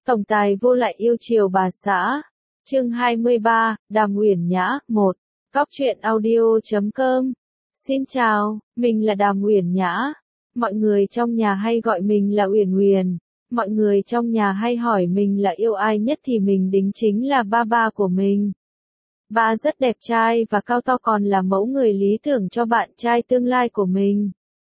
Tổng tài vô lại yêu chiều bà xã. Chương 23, Đàm Uyển Nhã, 1. Góc truyện audio.com. Xin chào, mình là Đàm Uyển Nhã. Mọi người trong nhà hay gọi mình là Uyển Uyển. Mọi người trong nhà hay hỏi mình là yêu ai nhất thì mình đính chính là ba của mình. Ba rất đẹp trai và cao to, còn là mẫu người lý tưởng cho bạn trai tương lai của mình.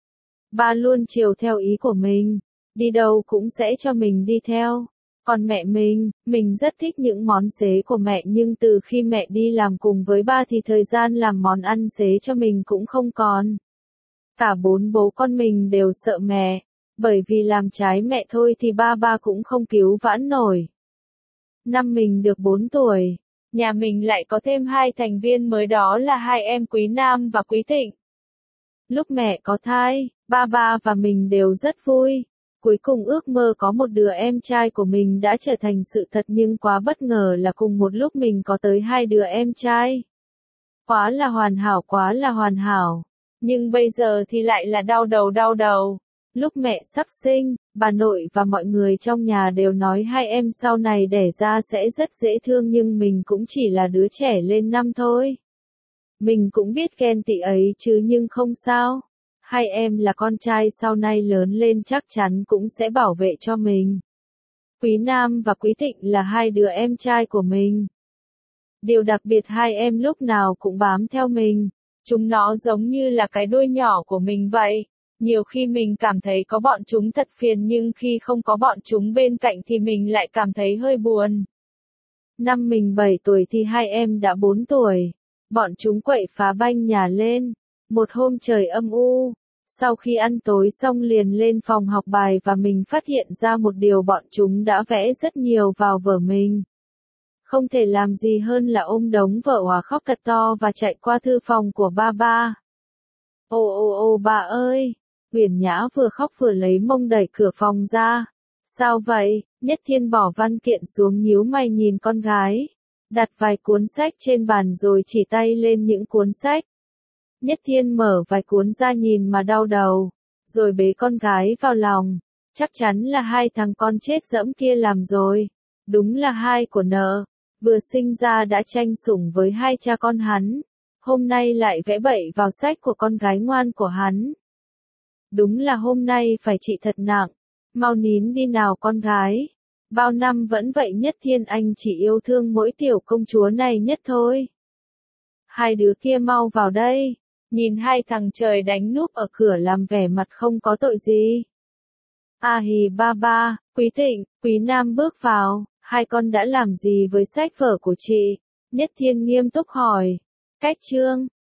Ba luôn chiều theo ý của mình, đi đâu cũng sẽ cho mình đi theo. Còn mẹ mình rất thích những món xế của mẹ, nhưng từ khi mẹ đi làm cùng với ba thì thời gian làm món ăn xế cho mình cũng không còn. Cả bốn bố con mình đều sợ mẹ, bởi vì làm trái mẹ thôi thì ba cũng không cứu vãn nổi. Năm mình được 4 tuổi, nhà mình lại có thêm 2 thành viên mới, đó là 2 em Quý Nam và Quý Thịnh. Lúc mẹ có thai, ba và mình đều rất vui. Cuối cùng ước mơ có một đứa em trai của mình đã trở thành sự thật, nhưng quá bất ngờ là cùng một lúc mình có tới 2 đứa em trai. Quá là hoàn hảo. Nhưng bây giờ thì lại là đau đầu. Lúc mẹ sắp sinh, bà nội và mọi người trong nhà đều nói 2 em sau này đẻ ra sẽ rất dễ thương, nhưng mình cũng chỉ là đứa trẻ lên năm thôi. Mình cũng biết ghen tị ấy chứ, nhưng không sao. 2 em là con trai, sau này lớn lên chắc chắn cũng sẽ bảo vệ cho mình. Quý Nam và Quý Thịnh là 2 đứa em trai của mình. Điều đặc biệt, 2 em lúc nào cũng bám theo mình. Chúng nó giống như là cái đuôi nhỏ của mình vậy. Nhiều khi mình cảm thấy có bọn chúng thật phiền, nhưng khi không có bọn chúng bên cạnh thì mình lại cảm thấy hơi buồn. Năm mình 7 tuổi thì 2 em đã 4 tuổi. Bọn chúng quậy phá banh nhà lên. Một hôm trời âm u, sau khi ăn tối xong liền lên phòng học bài và mình phát hiện ra một điều, bọn chúng đã vẽ rất nhiều vào vở mình. Không thể làm gì hơn là ôm đống vở hòa khóc thật to và chạy qua thư phòng của ba. Ô bà ơi! Uyển Nhã vừa khóc vừa lấy mông đẩy cửa phòng ra. Sao vậy? Nhất Thiên bỏ văn kiện xuống, nhíu mày nhìn con gái. Đặt vài cuốn sách trên bàn rồi chỉ tay lên những cuốn sách. Nhất Thiên mở vài cuốn ra nhìn mà đau đầu, rồi bế con gái vào lòng. Chắc chắn là 2 thằng con chết dẫm kia làm rồi. Đúng là 2 của nợ, vừa sinh ra đã tranh sủng với 2 cha con hắn. Hôm nay lại vẽ bậy vào sách của con gái ngoan của hắn. Đúng là hôm nay phải trị thật nặng. Mau nín đi nào con gái. Bao năm vẫn vậy Nhất Thiên, anh chỉ yêu thương mỗi tiểu công chúa này nhất thôi. 2 đứa kia mau vào đây. Nhìn 2 thằng trời đánh núp ở cửa làm vẻ mặt không có tội gì. À hì ba, Quý Thịnh, Quý Nam bước vào. 2 con đã làm gì với sách vở của chị? Nhất Thiên nghiêm túc hỏi. Cách chương,